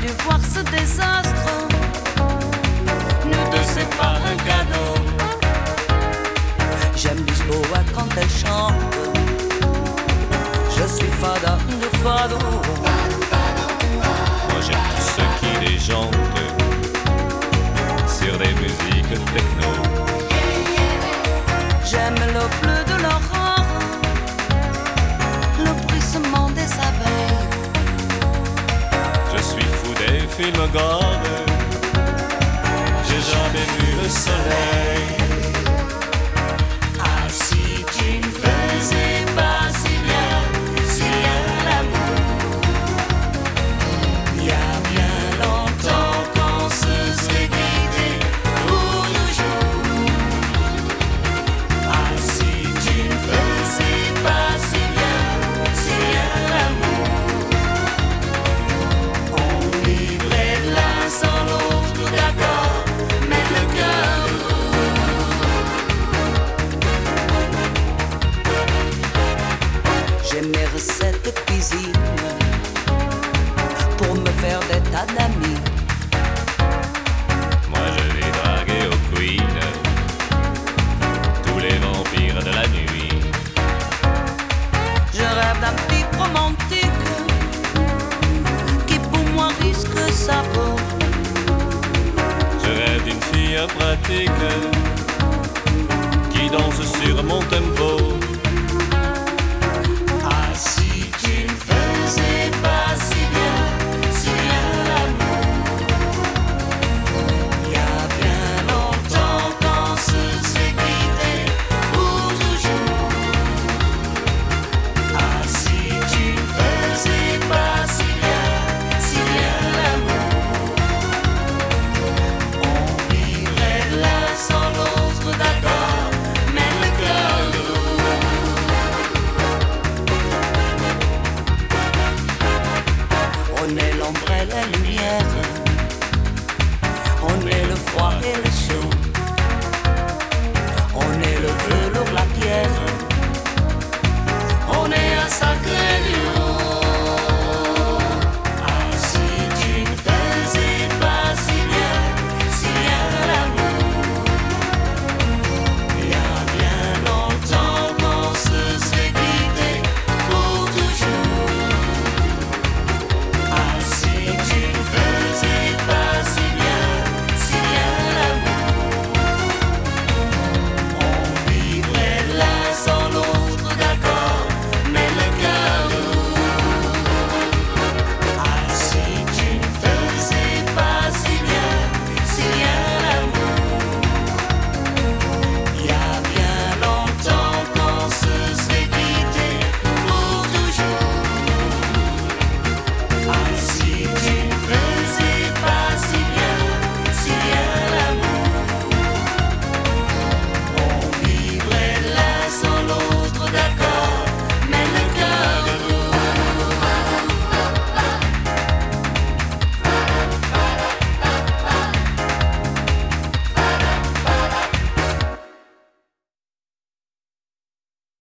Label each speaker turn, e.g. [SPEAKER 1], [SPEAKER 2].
[SPEAKER 1] dû voir ce désastre. Nous deux, c'est pas un cadeau. J'aime Lisboa quand elle chante. Je suis fada de fado.
[SPEAKER 2] Moi j'aime tous ceux qui les chantent sur des musiques techno.
[SPEAKER 1] J'aime le bleu de l'aurore, le bruissement des abeilles.
[SPEAKER 2] Je suis fou des films gore. J'ai jamais vu le soleil.
[SPEAKER 1] Ah, si tu ne faisais pas si bien l'amour. Il y a bien longtemps qu'on se serait quitté pour toujours. Ah, si tu ne faisais pas si bien l'amour. On vivrait l'un sans l'autre, d'accord, mais le cœur j'ai mes recettes de cuisine pour me faire des tas d'amis.
[SPEAKER 2] Moi je vais draguer au Queen tous les vampires de la nuit.
[SPEAKER 1] Je rêve d'un type romantique qui pour moi risque sa peau.
[SPEAKER 2] Je rêve d'une fille pratique qui danse sur mon tempo.